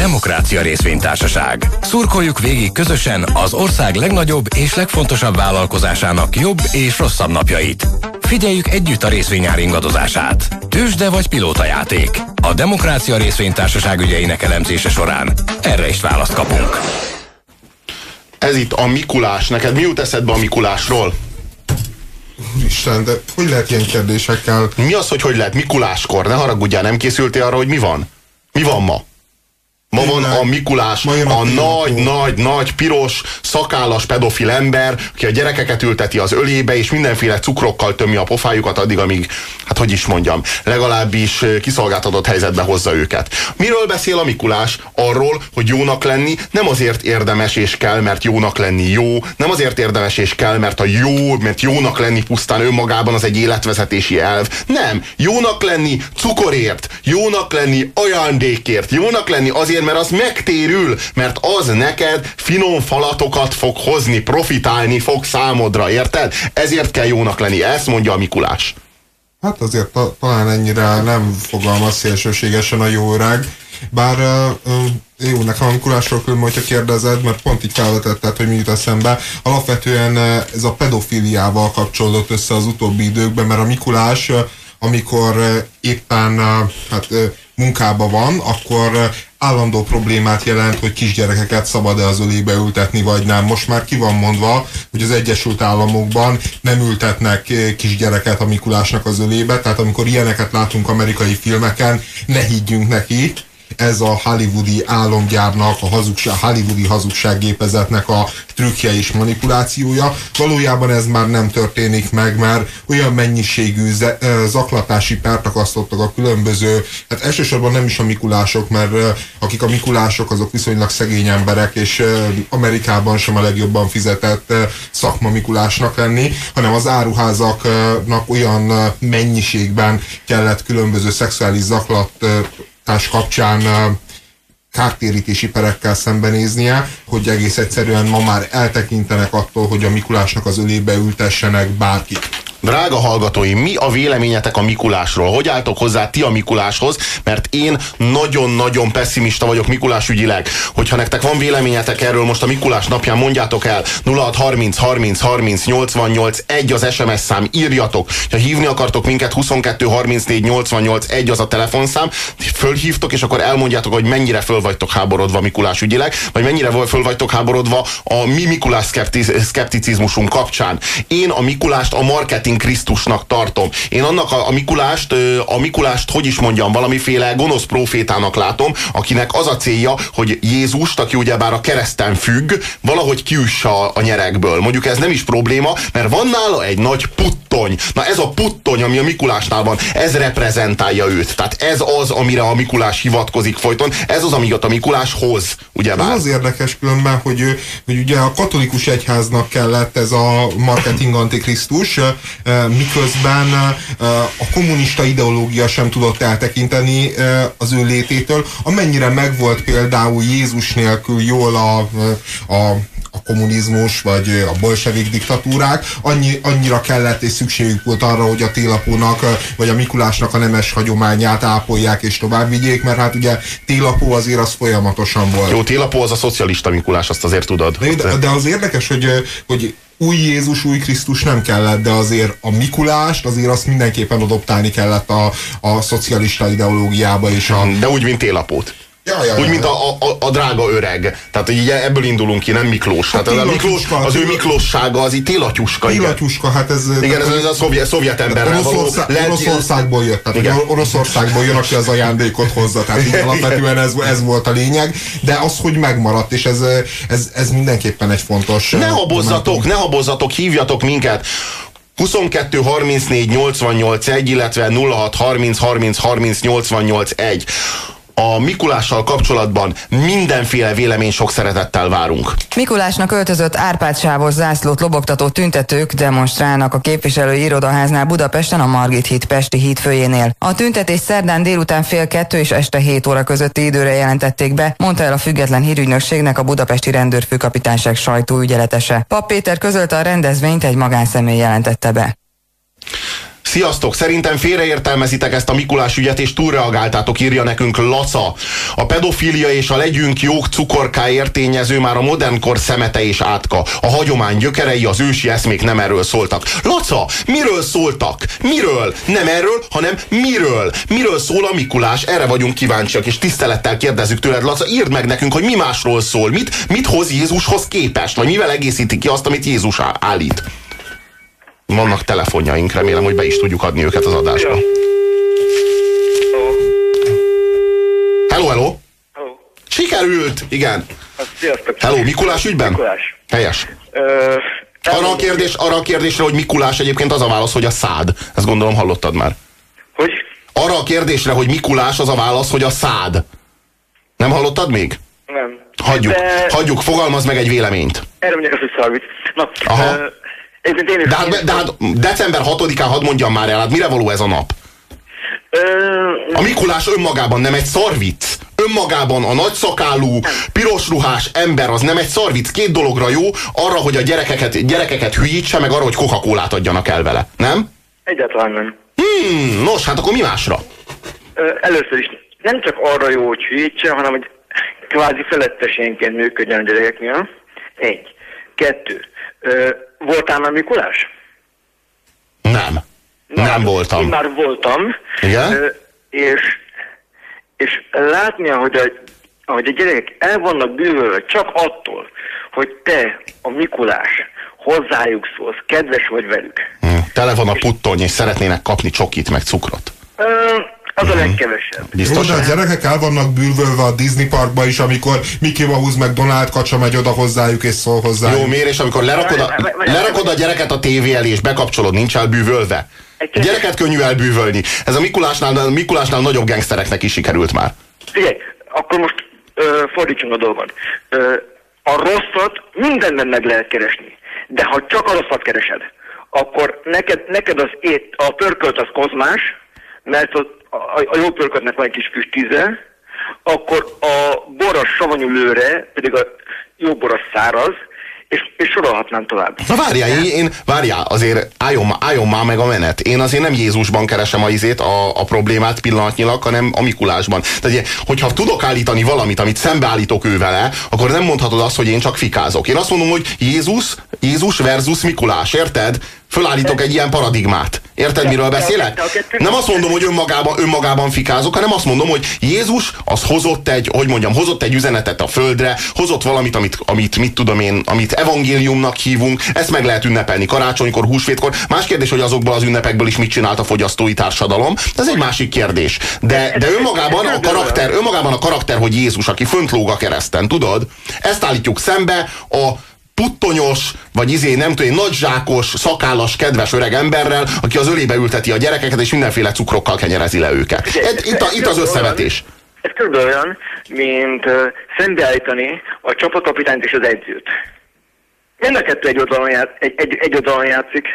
Demokrácia Részvénytársaság. Szurkoljuk végig közösen az ország legnagyobb és legfontosabb vállalkozásának jobb és rosszabb napjait. Figyeljük együtt a részvényár ingadozását. Tőzsde vagy pilótajáték. A Demokrácia Részvénytársaság ügyeinek elemzése során erre is választ kapunk. Ez itt a Mikulás. Neked mi jut eszedbe a Mikulásról? Isten, de hogy lehet ilyen kérdésekkel? Mi az, hogy lehet Mikuláskor? Ne haragudjál, nem készültél arra, hogy mi van? Mi van ma? Ma van a Mikulás, a nagy, piros, szakállas pedofil ember, aki a gyerekeket ülteti az ölébe, és mindenféle cukrokkal tömi a pofájukat addig, amíg, hát hogy is mondjam, legalábbis kiszolgáltatott helyzetbe hozza őket. Miről beszél a Mikulás? Arról, hogy jónak lenni nem azért érdemes és kell, mert jónak lenni jó, nem azért érdemes és kell, mert mert jónak lenni pusztán önmagában az egy életvezetési elv. Nem, jónak lenni cukorért, jónak lenni ajándékért, jónak lenni azért, mert az megtérül, mert az neked finom falatokat fog hozni, profitálni fog számodra, érted? Ezért kell jónak lenni, ezt mondja a Mikulás. Hát azért talán ennyire nem fogalmaz szélsőségesen a jó öreg, bár jó, nekem a Mikulásról különben, hogyha kérdezed, mert pont így felvetetted, hogy mi jut eszembe. Alapvetően ez a pedofiliával kapcsolódott össze az utóbbi időkben, mert a Mikulás, amikor éppen munkában van, akkor állandó problémát jelent, hogy kisgyerekeket szabad-e az ölébe ültetni, vagy nem. Most már ki van mondva, hogy az Egyesült Államokban nem ültetnek kisgyereket a Mikulásnak az ölébe, tehát amikor ilyeneket látunk amerikai filmeken, ne higgyünk neki. Ez a hollywoodi álomgyárnak, a hollywoodi hazugsággépezetnek a trükkje és manipulációja. Valójában ez már nem történik meg, mert olyan mennyiségű zaklatási pert akasztottak a különböző, hát elsősorban nem is a Mikulások, mert akik a Mikulások, azok viszonylag szegény emberek, és Amerikában sem a legjobban fizetett szakma Mikulásnak lenni, hanem az áruházaknak olyan mennyiségben kellett különböző szexuális zaklatás kapcsán kártérítési perekkel szembenéznie, hogy egész egyszerűen ma már eltekintenek attól, hogy a Mikulásnak az ölébe ültessenek bárkit. Drága hallgatóim, mi a véleményetek a Mikulásról? Hogy álltok hozzá ti a Mikuláshoz? Mert én nagyon-nagyon pessimista vagyok Mikulás ügyileg. Hogyha nektek van véleményetek erről most a Mikulás napján, mondjátok el. 0630 30 30 88 1 az SMS szám, írjatok. Ha hívni akartok minket, 22 34 88 1 az a telefonszám, fölhívtok, és akkor elmondjátok, hogy mennyire föl vagytok háborodva Mikulás ügyileg, vagy mennyire föl vagytok háborodva a mi Mikulás szkepticizmusunk kapcsán. Én a Mikulást a marketing Krisztusnak tartom. Én annak a Mikulást, hogy is mondjam, valamiféle gonosz profétának látom, akinek az a célja, hogy Jézust, aki ugyebár a kereszten függ, valahogy kiüssa a nyerekből. Mondjuk ez nem is probléma, mert van nála egy nagy puttony. Na ez a puttony, ami a Mikulásnál van, ez reprezentálja őt. Tehát ez az, amire a Mikulás hivatkozik folyton, ez az, amit a Mikulás hoz, ugyebár. Ez az érdekes különben, hogy ugye a katolikus egyháznak kellett ez a marketing antikrisztus, miközben a kommunista ideológia sem tudott eltekinteni az ő lététől, amennyire megvolt például Jézus nélkül jól a kommunizmus, vagy a bolsevik diktatúrák, annyira kellett és szükségük volt arra, hogy a télapónak, vagy a Mikulásnak a nemes hagyományát ápolják és tovább vigyék, mert hát ugye télapó azért az folyamatosan volt. Jó, télapó az a szocialista Mikulás, azt azért tudod. De az érdekes, hogy új Jézus, új Krisztus nem kellett, de azért a Mikulást, azért azt mindenképpen adoptálni kellett a szocialista ideológiába. De úgy, mint télapót. Úgy, mint a drága öreg. Tehát így ebből indulunk ki, nem Miklós. Hát az ő Miklóssága, az így télatyuska. Télatyuska, hát ez... Igen, ez a szovjet emberrel való... Oroszországból jött, tehát Oroszországból jön, aki az ajándékot hozza. Tehát így alapvetően ez volt a lényeg, de az, hogy megmaradt, és ez mindenképpen egy fontos... Ne habozzatok, hívjatok minket! 22 34 88 1, illetve 06 30 30 30 88 1. A Mikulással kapcsolatban mindenféle vélemény sok szeretettel várunk. Mikulásnak öltözött árpádsávos zászlót lobogtató tüntetők demonstrálnak a képviselői irodaháznál Budapesten a Margit híd Pesti hídfőjénél. A tüntetés szerdán délután 1:30 és este 7 óra közötti időre jelentették be, mondta el a független hírügynökségnek a budapesti rendőrfőkapitányság sajtóügyeletese. Papp Péter közölte, a rendezvényt egy magánszemély jelentette be. Sziasztok, szerintem félreértelmezitek ezt a Mikulás ügyet, és túlreagáltátok, írja nekünk Laca. A pedofília és a legyünk jók cukorkáért tényező már a modernkor szemete és átka. A hagyomány gyökerei, az ősi eszmék nem erről szóltak. Laca, miről szóltak? Miről? Nem erről, hanem miről? Miről szól a Mikulás? Erre vagyunk kíváncsiak, és tisztelettel kérdezzük tőled, Laca, írd meg nekünk, hogy mi másról szól. Mit hoz Jézushoz képest? Vagy mivel egészíti ki azt, amit Jézus állít? Vannak telefonjaink, remélem, hogy be is tudjuk adni őket az adásba. Hello, hello! Hello. Sikerült! Igen. Sziasztok! Hello, Mikulás ügyben? Mikulás. Helyes. Arra a kérdésre, hogy Mikulás, egyébként az a válasz, hogy a szád. Ezt gondolom hallottad már. Hogy? Arra a kérdésre, hogy Mikulás, az a válasz, hogy a szád. Nem hallottad még? Nem. Hagyjuk, fogalmazd meg egy véleményt. Erre mondják azt, hogy szarvit. Na, aha. De hát december 6-án hadd mondjam már el, hát mire való ez a nap? A Mikulás önmagában nem egy szarvic. Önmagában a nagyszakálú, piros ruhás ember az nem egy szarvic. Két dologra jó, arra, hogy a gyerekeket hülyítse, meg arra, hogy Coca-Colát adjanak el vele. Nem? Egyáltalán nem. Nos, hát akkor mi másra? Először is nem csak arra jó, hogy hülyítse, hanem hogy kvázi felettesénként működjön a gyerekeknél. 1. 2. Voltál már Mikulás? Nem. Nem voltam. Én már voltam. Igen? És látni, ahogy a gyerekek el vannak bűvölve csak attól, hogy te, a Mikulás, hozzájuk szólsz, kedves vagy velük. Tele van a puttony, és szeretnének kapni csokit, meg cukrot. Az a legkevesebb. Jó, de a gyerekek el vannak bűvölve a Disney parkba is, amikor Mickey Mouse meg Donald kacsa megy oda hozzájuk és szól hozzájuk. Jó, miért? És amikor lerakod a gyereket a tévé elé és bekapcsolod, nincs elbűvölve? A gyereket könnyű elbűvölni. Ez a Mikulásnál nagyobb gangstereknek is sikerült már. Figyelj, akkor most fordítsunk a dolgot. A rosszat mindenben meg lehet keresni. De ha csak a rosszat keresed, akkor neked a pörkölt az kozmás, mert a jó pörköltnek van egy kis füstíze, akkor a boros savanyú lőre, pedig a jó boros száraz, és sorolhatnám tovább. Na várjál, azért álljon már meg a menet. Én azért nem Jézusban keresem a problémát pillanatnyilag, hanem a Mikulásban. Tehát, hogyha tudok állítani valamit, amit szembeállítok ő vele, akkor nem mondhatod azt, hogy én csak fikázok. Én azt mondom, hogy Jézus versus Mikulás, érted? Fölállítok egy ilyen paradigmát. Érted, miről beszélek? Nem azt mondom, hogy önmagában fikázok, hanem azt mondom, hogy Jézus az hozott egy üzenetet a földre, hozott valamit, amit mit tudom én, amit evangéliumnak hívunk, ezt meg lehet ünnepelni karácsonykor, húsvétkor. Más kérdés, hogy azokból az ünnepekből is mit csinált a fogyasztói társadalom. Ez egy másik kérdés. De önmagában a karakter, hogy Jézus, aki fönt lóg a kereszten, tudod? Ezt állítjuk szembe a puttonyos, vagy nem tudom, nagyzsákos, szakállas, kedves öreg emberrel, aki az ölébe ülteti a gyerekeket, és mindenféle cukrokkal kenyerezi le őket. Itt az összevetés. Ez körülbelül olyan, mint szembeállítani a csapatkapitányt és az edzőt. Mind a kettő egy oldalon játszik.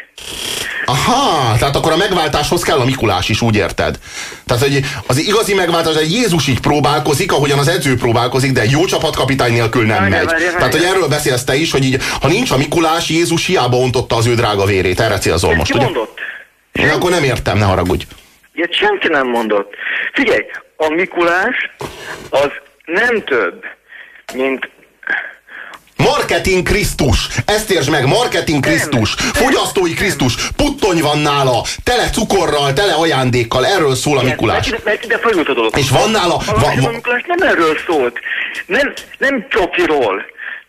Aha, tehát akkor a megváltáshoz kell a Mikulás is, úgy érted? Tehát, hogy az igazi megváltás, hogy Jézus így próbálkozik, ahogyan az edző próbálkozik, de egy jó csapatkapitány nélkül nem megy. Tehát, hogy erről beszélsz te is, hogy így, ha nincs a Mikulás, Jézus hiába ontotta az ő drága vérét. Erre célzol most, ugye? Mondott? Akkor nem értem, ne haragudj. Ilyet senki nem mondott. Figyelj, a Mikulás az nem több, mint Marketing Krisztus! Ezt értsd meg, marketing Krisztus! Fogyasztói Krisztus! Puttony van nála! Tele cukorral, tele ajándékkal, erről szól a Mikulás. Mert ide fajult a dolog. És van nála... A Mikulás nem erről szólt. Nem csokiról.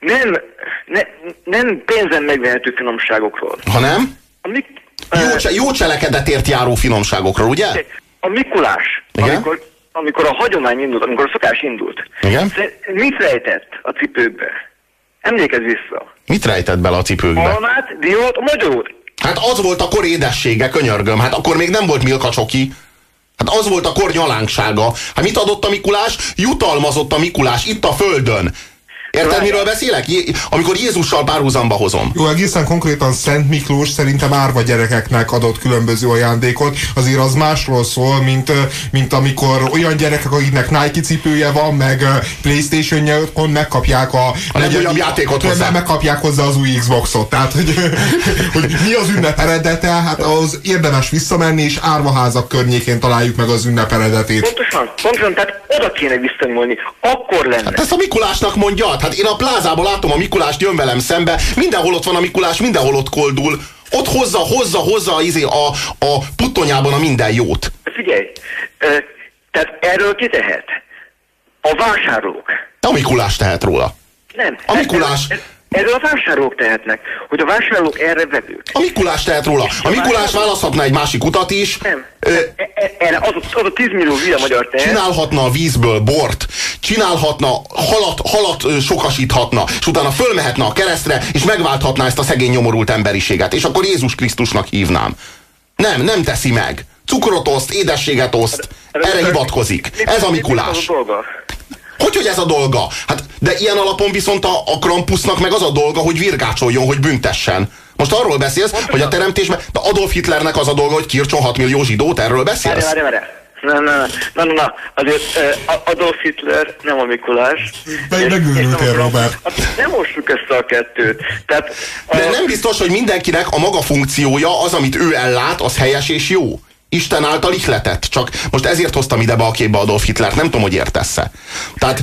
Nem pénzen megvehető finomságokról. Hanem? Jó cselekedetért járó finomságokról, ugye? A Mikulás, amikor a hagyomány indult, amikor a szokás indult, igen? Mit rejtett a cipőkbe? Emlékezz vissza. Mit rejtett bele a cipőkbe? Almát, diót, magyarót. Hát az volt a kor édessége, könyörgöm. Hát akkor még nem volt Milka csoki. Hát az volt a kor nyalánksága. Hát mit adott a Mikulás? Jutalmazott a Mikulás itt a földön. Érted, miről beszélek? Amikor Jézussal párhuzamba hozom. Jó, egészen konkrétan Szent Miklós szerintem árva gyerekeknek adott különböző ajándékot. Azért az másról szól, mint amikor olyan gyerekek, akiknek Nike cipője van, meg PlayStation-je otthon, megkapják a legjobb játékot hozzá. Megkapják hozzá az új Xboxot. Tehát, hogy mi az ünnep eredete, hát az érdemes visszamenni, és árvaházak környékén találjuk meg az ünnep eredetét. Pontosan, tehát oda kéne visszanyúlni. Akkor lenne. Hát ezt a Mikulásnak mondja. Hát én a plázában látom a Mikulást, jön velem szembe, mindenhol ott van a Mikulás, mindenhol ott koldul. Ott hozza a puttonyában a minden jót. Figyelj, tehát erről ki tehet? A vásárlók. A Mikulás tehet róla. Nem. A Mikulás... Erről a vásárlók tehetnek, hogy a vásárlók erre vevők. A Mikulás tehet róla. A Mikulás választhatna egy másik utat is. Nem. Erre az a 10 millió hülye magyar tehet. Csinálhatna a vízből bort, csinálhatna, halat sokasíthatna, és utána fölmehetne a keresztre, és megválthatná ezt a szegény nyomorult emberiséget. És akkor Jézus Krisztusnak hívnám. Nem teszi meg. Cukrot oszt, édességet oszt, erre hivatkozik. Ez a Mikulás. Hogy ez a dolga? Hát, de ilyen alapon viszont a Krampusnak meg az a dolga, hogy virgácsoljon, hogy büntessen. Most arról beszélsz, hogy a teremtésben... De Adolf Hitlernek az a dolga, hogy kircson 6 millió zsidót, erről beszélsz? Várj. Na. Azért Adolf Hitler nem a Mikulás. Megőrültél, Robert. Nem mossuk ezt a kettőt. Tehát, de nem biztos, hogy mindenkinek a maga funkciója, az, amit ő ellát, az helyes és jó. Isten által ihletett. Csak most ezért hoztam ide be a képbe Adolf Hitlert. Nem tudom, hogy értesz-e. Tehát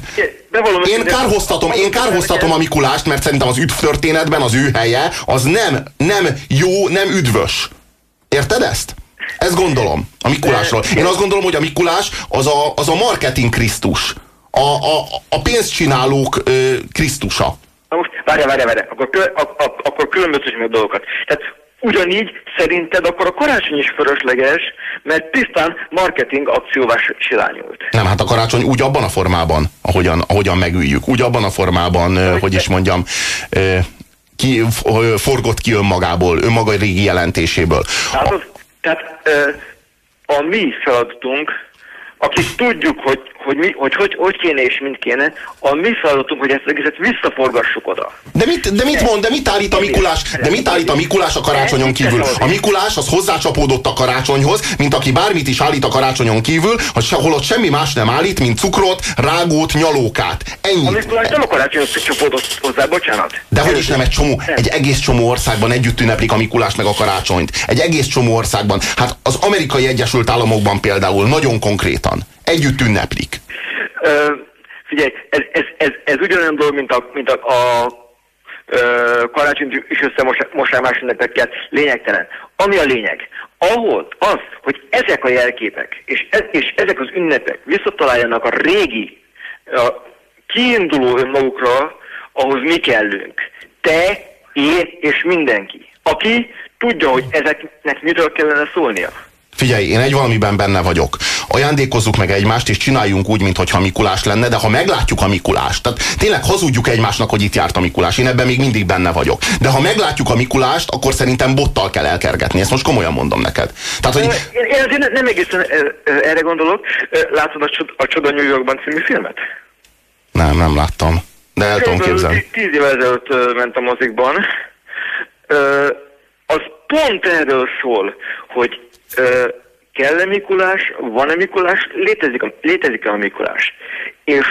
én kárhoztatom a Mikulást, mert szerintem az üdvtörténetben az ő helye az nem jó, nem üdvös. Érted ezt? Ezt gondolom a Mikulásról. Én azt gondolom, hogy a Mikulás az a marketing Krisztus. A pénzcsinálók Krisztusa. Na most, várj. Akkor különböztessük meg dolgokat. Tehát ugyanígy szerinted akkor a karácsony is fölösleges, mert tisztán marketing akcióvá silányult. Nem, hát a karácsony úgy abban a formában, ahogyan megüljük, úgy abban a formában, hogy is mondjam, forgott ki önmaga régi jelentéséből. Tehát a mi feladatunk, akik tudjuk, hogy kéne és mint kéne, a mi feladatunk, hogy ezt egészet visszaforgassuk oda. De mit mond, de mit állít a Mikulás? De mit állít a Mikulás a karácsonyon kívül? A Mikulás az hozzácsapódott a karácsonyhoz, mint aki bármit is állít a karácsonyon kívül, holott semmi más nem állít, mint cukrot, rágót, nyalókát. Ennyi. A Mikulás nem a karácsonyhoz csapódott hozzá, bocsánat. De hogy is nem, egy egész csomó országban együtt ünneplik a Mikulást meg a karácsonyt. Egy egész csomó országban. Hát az Amerikai Egyesült Államokban például nagyon konkrétan együtt ünneplik. Figyelj, ez ugyanolyan dolog, mint a karácsonyt is összemosál más ünnepekkel, lényegtelen. Ami a lényeg, ahol az, hogy ezek a jelképek és ezek az ünnepek visszataláljanak a régi, kiinduló önmagukra, ahhoz mi kellünk. Te, én és mindenki. Aki tudja, hogy ezeknek mitől kellene szólnia. Figyelj, én egy valamiben benne vagyok. Ajándékozzuk meg egymást, és csináljunk úgy, mintha Mikulás lenne, de ha meglátjuk a Mikulást, tehát tényleg hazudjuk egymásnak, hogy itt járt a Mikulás, én ebben még mindig benne vagyok. De ha meglátjuk a Mikulást, akkor szerintem bottal kell elkergetni. Ezt most komolyan mondom neked. Tehát, hogy... Én azért nem egészen erre gondolok. Látod a Csoda New Yorkban című filmet? Nem láttam. De el tudom képzelni. 10 évvel ezelőtt ment a mozikban. Az pont erről szól, hogy kell-e Mikulás, van-e Mikulás, létezik-e a Mikulás. És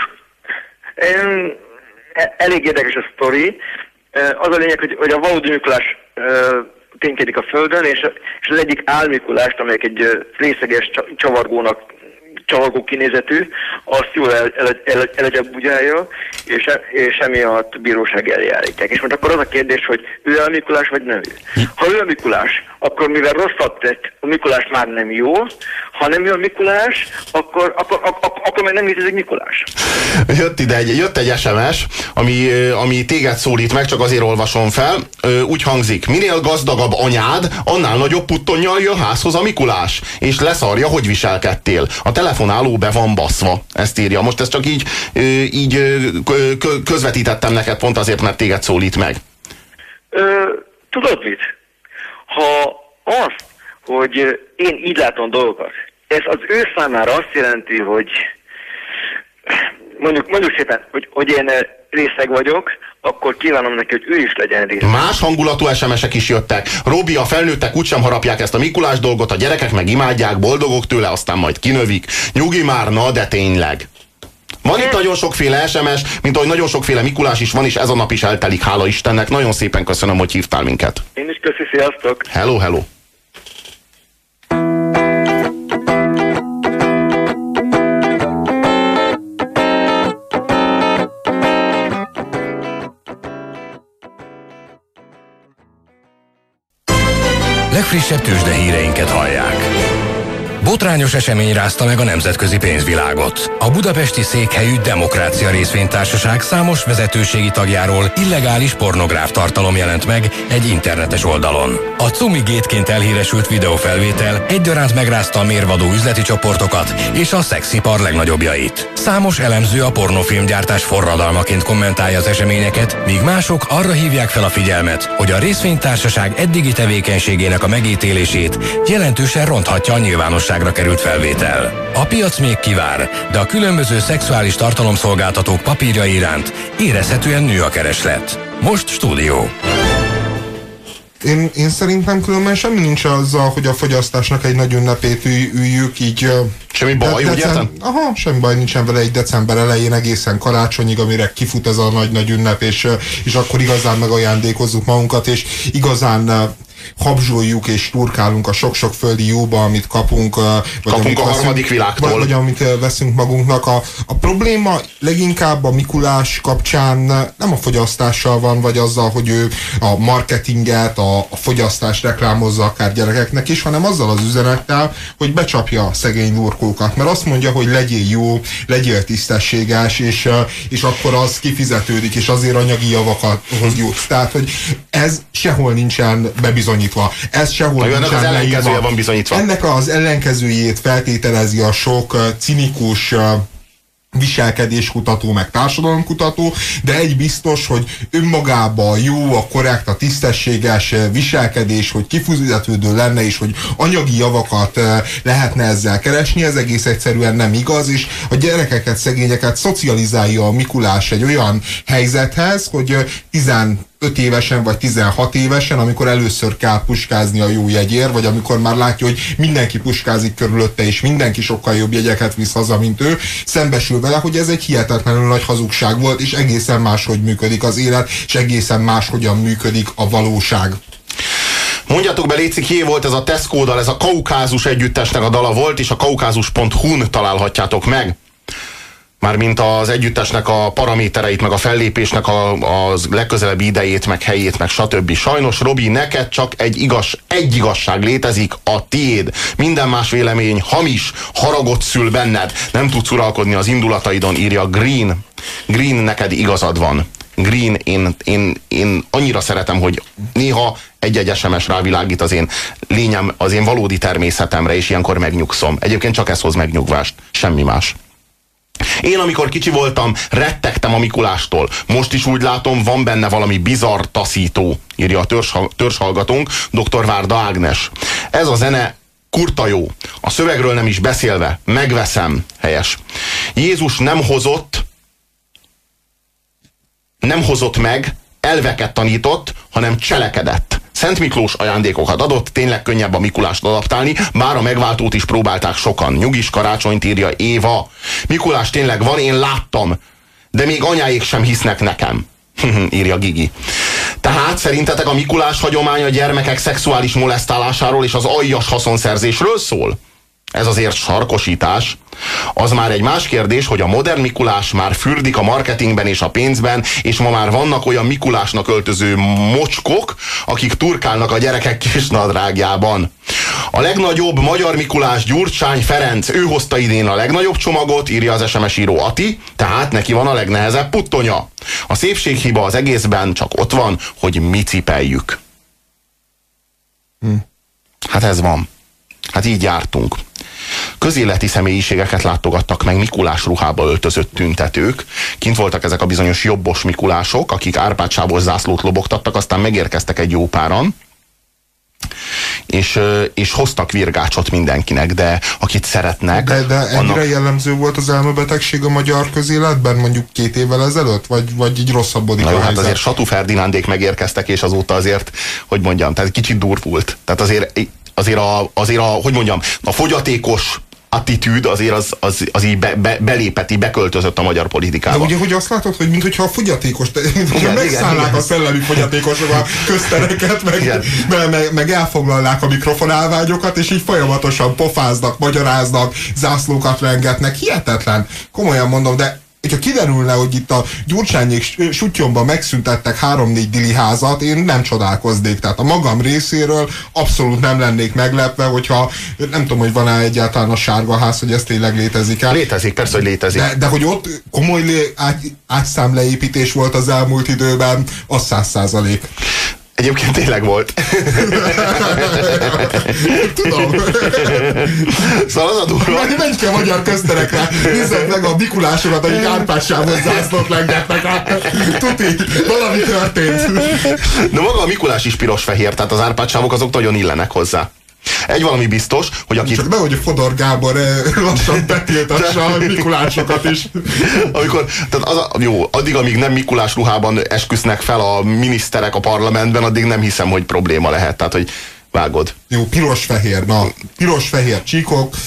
elég érdekes a sztori. Az a lényeg, hogy a valódi Mikulás ténykedik a földön, és az egyik álmikulást, amelyik egy részeges csavargó kinézetű, azt jól elegyebbugyálja, és emiatt bíróság elé állítják. És most akkor az a kérdés, hogy ő a Mikulás, vagy nem ő. Ha ő a Mikulás, akkor mivel rosszat tett, a Mikulás már nem jó, ha nem ő a Mikulás, akkor meg nem létezik Mikulás. Jött egy SMS, ami téged szólít meg, csak azért olvasom fel. Úgy hangzik: minél gazdagabb anyád, annál nagyobb puttonnyal jön házhoz a Mikulás, és leszarja, hogy viselkedtél. A telefonáló be van baszva. Ezt írja. Most ezt csak így közvetítettem neked pont azért, mert téged szólít meg. Tudod mit? Ha azt, hogy én így látom dolgokat, ez az ő számára azt jelenti, hogy mondjuk szépen, hogy én részeg vagyok, akkor kívánom neki, hogy ő is legyen részeg. Más hangulatú SMS-ek is jöttek. Robi, a felnőttek úgysem harapják ezt a Mikulás dolgot, a gyerekek meg imádják, boldogok tőle, aztán majd kinövik. Nyugi már, na de tényleg. Van itt nagyon sokféle SMS, mint ahogy nagyon sokféle Mikulás is van, és ez a nap is eltelik, hála Istennek. Nagyon szépen köszönöm, hogy hívtál minket. Én is köszi, sziasztok! Hello, hello! Legfrissebb tőzsdehíreinket hallják. Botrányos esemény rázta meg a nemzetközi pénzvilágot. A budapesti székhelyű Demokrácia Részvénytársaság számos vezetőségi tagjáról illegális pornográf tartalom jelent meg egy internetes oldalon. A Cumi Gate-ként elhíresült videófelvétel egyaránt megrázta a mérvadó üzleti csoportokat és a szexipar legnagyobbjait. Számos elemző a pornófilmgyártás forradalmaként kommentálja az eseményeket, míg mások arra hívják fel a figyelmet, hogy a részvénytársaság eddigi tevékenységének a megítélését jelentősen ronthatja a nyilvánosság került felvétel. A piac még kivár, de a különböző szexuális tartalomszolgáltatók papírjai iránt érezhetően nő a kereslet. Most stúdió. Én szerintem különben semmi nincs azzal, hogy a fogyasztásnak egy nagy ünnepét üljük így. Semmi baj, úgy értem? Aha, semmi baj nincsen vele egy december elején egészen karácsonyig, amire kifut ez a nagy ünnep, és akkor igazán megajándékozzuk magunkat, és igazán habzsoljuk és turkálunk a sok-sok földi jóba, amit kapunk. Kapunk a harmadik világtól. Vagy amit veszünk magunknak. A probléma leginkább a Mikulás kapcsán nem a fogyasztással van, vagy azzal, hogy ő a marketinget, a fogyasztást reklámozza akár gyerekeknek is, hanem azzal az üzenettel, hogy becsapja a szegény lurkókat. Mert azt mondja, hogy legyél jó, legyél tisztességes, és akkor az kifizetődik, és azért anyagi javakat jutsz. Tehát, hogy ez sehol nincsen bebizonyítva. Ez sehol nincsen leírva. Van bizonyítva. Ennek az ellenkezőjét feltételezi a sok cinikus viselkedéskutató, meg társadalomkutató, de egy biztos, hogy önmagában jó, a korrekt, a tisztességes viselkedés, hogy kifizetődő lenne, és hogy anyagi javakat lehetne ezzel keresni, ez egész egyszerűen nem igaz, és a gyerekeket, szegényeket szocializálja a Mikulás egy olyan helyzethez, hogy 15 évesen vagy 16 évesen, amikor először kell puskázni a jó jegyért, vagy amikor már látja, hogy mindenki puskázik körülötte, és mindenki sokkal jobb jegyeket visz haza, mint ő, szembesül vele, hogy ez egy hihetetlenül nagy hazugság volt, és egészen máshogy működik az élet, és egészen máshogyan működik a valóság. Mondjatok be, léci, kié volt ez a Tesco-dal, ez a Kaukázus együttesnek a dala volt, és a kaukázus.hu-n találhatjátok meg. Mármint az együttesnek a paramétereit, meg a fellépésnek a legközelebbi idejét, meg helyét, meg stb. Sajnos, Robi, neked csak egy igazság létezik, a tiéd. Minden más vélemény hamis, haragot szül benned. Nem tudsz uralkodni az indulataidon, írja Green. Green, neked igazad van. Green, én annyira szeretem, hogy néha egy-egy SMS rávilágít az én lényem, az én valódi természetemre, és ilyenkor megnyugszom. Egyébként csak ez hoz megnyugvást, semmi más. Én, amikor kicsi voltam, rettegtem a Mikulástól. Most is úgy látom, van benne valami bizarr taszító, írja a törzshallgatónk, dr. Várda Ágnes. Ez a zene kurta jó. A szövegről nem is beszélve. Megveszem. Helyes. Jézus nem hozott meg, elveket tanított, hanem cselekedett. Szent Miklós ajándékokat adott, tényleg könnyebb a Mikulást adaptálni, bár a megváltót is próbálták sokan. Nyugis karácsonyt, írja Éva. Mikulás tényleg van, én láttam, de még anyáik sem hisznek nekem, írja Gigi. Tehát szerintetek a Mikulás hagyomány a gyermekek szexuális molesztálásáról és az aljas haszonszerzésről szól? Ez azért sarkosítás. Az már egy más kérdés, hogy a modern Mikulás már fürdik a marketingben és a pénzben, és ma már vannak olyan Mikulásnak öltöző mocskok, akik turkálnak a gyerekek kisnadrágjában. A legnagyobb magyar Mikulás Gyurcsány Ferenc, ő hozta idén a legnagyobb csomagot, írja az SMS író Ati, tehát neki van a legnehezebb puttonya. A szépséghiba az egészben csak ott van, hogy mi cipeljük. Hát ez van. Hát így jártunk. Közéleti személyiségeket látogattak meg Mikulás ruhába öltözött tüntetők. Kint voltak ezek a bizonyos jobbos Mikulások, akik árpádsávos zászlót lobogtattak, aztán megérkeztek egy jó páran. és hoztak virgácsot mindenkinek, de akit szeretnek... De ennyire jellemző volt az elmebetegség a magyar közéletben mondjuk 2 évvel ezelőtt? Vagy így rosszabbodik a helyzet? Hát azért Satú Ferdinándék megérkeztek, és azóta azért, hogy mondjam, tehát kicsit durvult. Tehát azért hogy mondjam, a fogyatékos attitűd azért az így belépeti, beköltözött a magyar politikába. De ugye, hogy azt látod, hogy mintha a fogyatékos, mintha megszállnák a szellemi fogyatékosok a köztereket, meg elfoglalnák a mikrofonálványokat, és így folyamatosan pofáznak, magyaráznak, zászlókat rengetnek. Hihetetlen. Komolyan mondom, de hogyha kiderülne, hogy itt a Gyurcsányék Suttyonban megszüntettek 3-4 diliházat, én nem csodálkoznék. Tehát a magam részéről abszolút nem lennék meglepve, hogyha nem tudom, hogy van-e egyáltalán a Sárga Ház, hogy ez tényleg létezik-e. Létezik, persze, hogy létezik. De hogy ott komoly ágyszámleépítés volt az elmúlt időben, az 100%. Egyébként tényleg volt. Tudom. Szóval az a durva. Menj ki a magyar közterekre, nézzed meg a Mikulásokat, akik Árpád-sávon zászlót lengetnek. Tuti, valami történt. De maga a Mikulás is piros-fehér, tehát az Árpád-sávok azok nagyon illenek hozzá. Egy valami biztos, hogy aki... Csak nehogy Fodor Gábor lassan betiltassa a Mikulásokat is. Amikor, tehát jó, addig, amíg nem Mikulás ruhában esküsznek fel a miniszterek a parlamentben, addig nem hiszem, hogy probléma lehet. Tehát, hogy vágod. Jó, piros-fehér, na. Piros-fehér csíkok.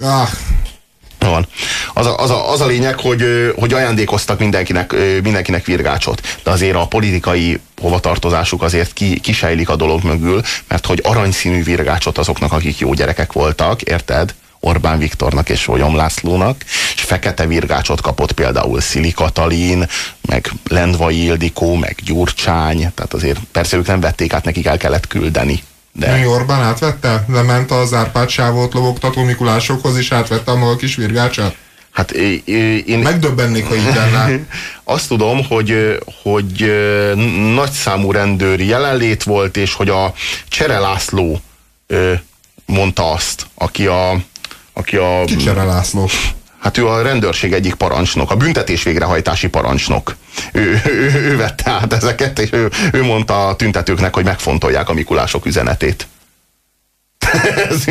Van. Az a lényeg, hogy ajándékoztak mindenkinek virgácsot. De azért a politikai hovatartozásuk azért kisejlik a dolog mögül, mert hogy aranyszínű virgácsot azoknak, akik jó gyerekek voltak, érted? Orbán Viktornak és Solyom Lászlónak, és fekete virgácsot kapott például Szili Katalin, meg Lendvai Ildikó, meg Gyurcsány, tehát azért persze ők nem vették át, nekik el kellett küldeni. De Orbán átvette? Lement az Árpád-sávot lobogtató Mikulásokhoz, és átvette a maga kis virgácsát? Hát én... Megdöbbennék, ha így lenne. Azt tudom, hogy nagyszámú rendőri jelenlét volt, és hogy a Csere László mondta azt, aki a... Ki Csere László? Hát ő a rendőrség egyik parancsnok, a büntetés végrehajtási parancsnok. Ő vette át ezeket, és ő mondta a tüntetőknek, hogy megfontolják a Mikulások üzenetét. Ez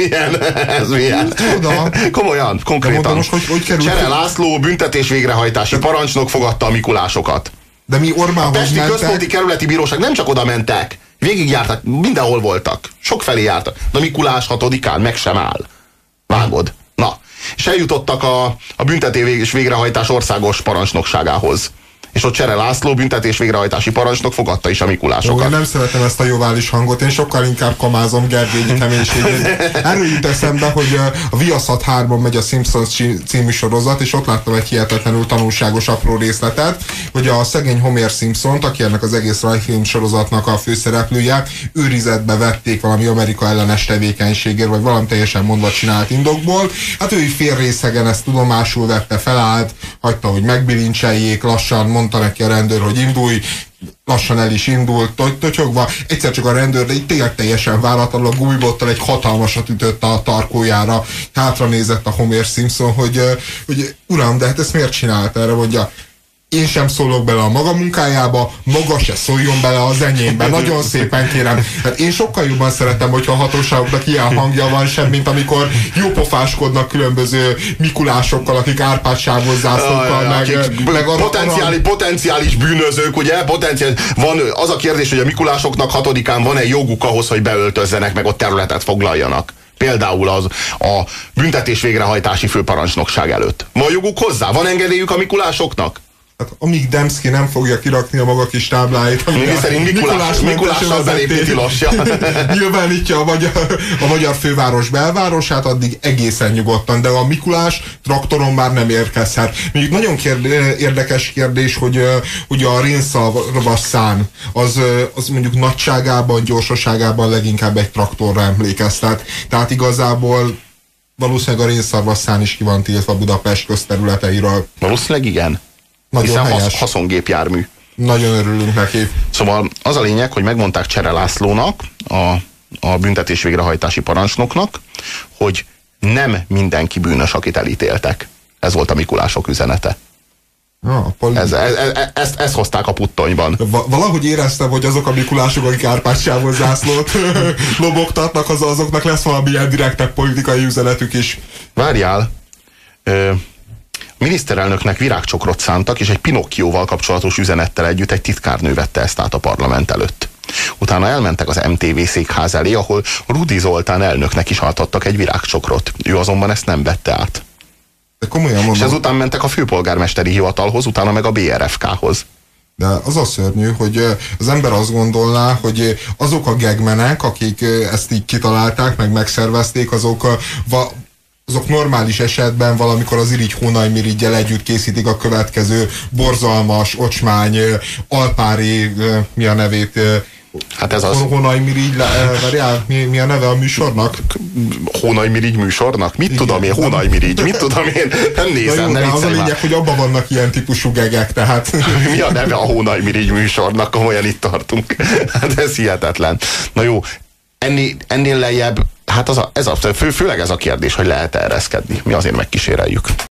milyen? Komolyan, konkrétan. Most, hogy Csere László büntetés végrehajtási parancsnok fogadta a Mikulásokat. De mi Orbánhoz Pesti mentek? Központi Kerületi Bíróság nem csak oda mentek, végigjártak, mindenhol voltak, sokfelé jártak, de a Mikulás 6-án meg sem áll. Vágod? Na, és eljutottak a büntetés végrehajtás országos parancsnokságához. És ott Csere László büntetés végrehajtási parancsnok fogadta is a Mikulásokat. Én nem szeretem ezt a jovális hangot, én sokkal inkább kamázom Gergényi keménységét. Erről jut eszembe, hogy a Viaszat 3-on megy a Simpsons című sorozat, és ott láttam egy hihetetlenül tanulságos apró részletet, hogy a szegény Homer Simpsont, aki ennek az egész rajzfilm sorozatnak a főszereplője, őrizetbe vették valami Amerika ellenes tevékenységért, vagy valami teljesen mondva csinált indokból. Hát ő félrészegen ezt tudomásul vette, felállt, hagyta, hogy megbilincseljék, lassan mondta neki a rendőr, hogy indulj, lassan el is indult, totyogva. Egyszer csak a rendőr, de így tényleg teljesen váratlanul a gújbottal egy hatalmasat ütött a tarkójára. Hátra nézett a Homer Simpson, hogy uram, de hát ezt miért csinált? Erre mondja, én sem szólok bele a maga munkájába, maga se szóljon bele az enyémbe. Nagyon szépen kérem. Hát én sokkal jobban szeretem, hogyha a hatóságoknak ilyen hangja van sem, mint amikor jópofáskodnak különböző Mikulásokkal, akik Árpád-sávos zászlókkal, meg potenciális bűnözők, ugye? Van az a kérdés, hogy a Mikulásoknak 6-án van-e joguk ahhoz, hogy beöltözzenek, meg ott területet foglaljanak. Például a büntetés végrehajtási főparancsnokság előtt. Van joguk hozzá? Van engedélyük a Mikulásoknak? Hát amíg Demszki nem fogja kirakni a maga kis tábláit, ami szerint Mikulással belépni tilos. Nyilvánítja a magyar főváros belvárosát, addig egészen nyugodtan, de a Mikulás traktoron már nem érkezhet. Még nagyon érdekes kérdés, hogy a rénszarvasszán az mondjuk nagyságában, gyorsaságában leginkább egy traktorra emlékeztet. Tehát igazából valószínűleg a rénszarvasszán is ki van tiltva Budapest közterületeiről. Valószínűleg igen. Nagyon hiszen haszongépjármű. Nagyon örülünk neki. Szóval az a lényeg, hogy megmondták Csere Lászlónak, a büntetés végrehajtási parancsnoknak, hogy nem mindenki bűnös, akit elítéltek. Ez volt a Mikulások üzenete. Ezt hozták a puttonyban. Valahogy éreztem, hogy azok a mikulások, akik Árpád-sávos zászlót lobogtatnak, azoknak lesz valamilyen direktebb politikai üzenetük is. Várjál! A miniszterelnöknek virágcsokrot szántak, és egy Pinokkióval kapcsolatos üzenettel együtt egy titkárnő vette ezt át a parlament előtt. Utána elmentek az MTV székház elé, ahol Rudi Zoltán elnöknek is átadtak egy virágcsokrot. Ő azonban ezt nem vette át. De komolyan mondom. És ezután mentek a főpolgármesteri hivatalhoz, utána meg a BRFK-hoz. De az a szörnyű, hogy az ember azt gondolná, hogy azok a gagmenek, akik ezt így kitalálták, meg megszervezték, azok normális esetben valamikor az irigy hónajmiriggyel együtt készítik a következő borzalmas, ocsmány, alpári, mi a nevét? Hát ez az... Hónajmirigy, mi a neve a műsornak? Hónajmirigy műsornak? Mit tudom én? Hónajmirigy? Mit tudom én? Nem nézem, nem az a lényeg, hogy abban vannak ilyen típusú gegek, tehát... Mi a neve a Hónajmirigy műsornak? Komolyan itt tartunk. Hát ez hihetetlen. Na jó, ennél lejjebb, hát főleg ez a kérdés, hogy lehet ereszkedni. Mi azért megkíséreljük.